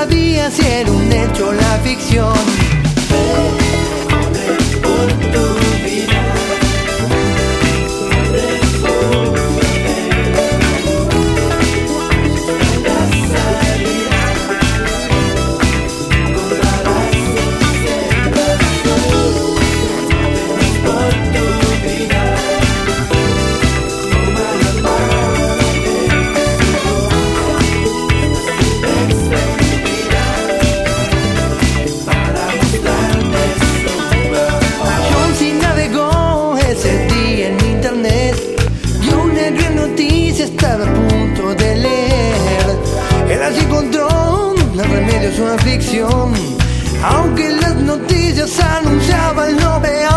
sabía si era un hecho la ficción. Corre por tu vida, refúgiate, la salida, encontrarás por tu vida, toma la mano para mostrarte su amor. John C. navegó ese día en internet, vio una gran noticia, estaba a punto de leer. Él así encontró el remedio a su aflicción, aunque las noticias anunciaban lo peor.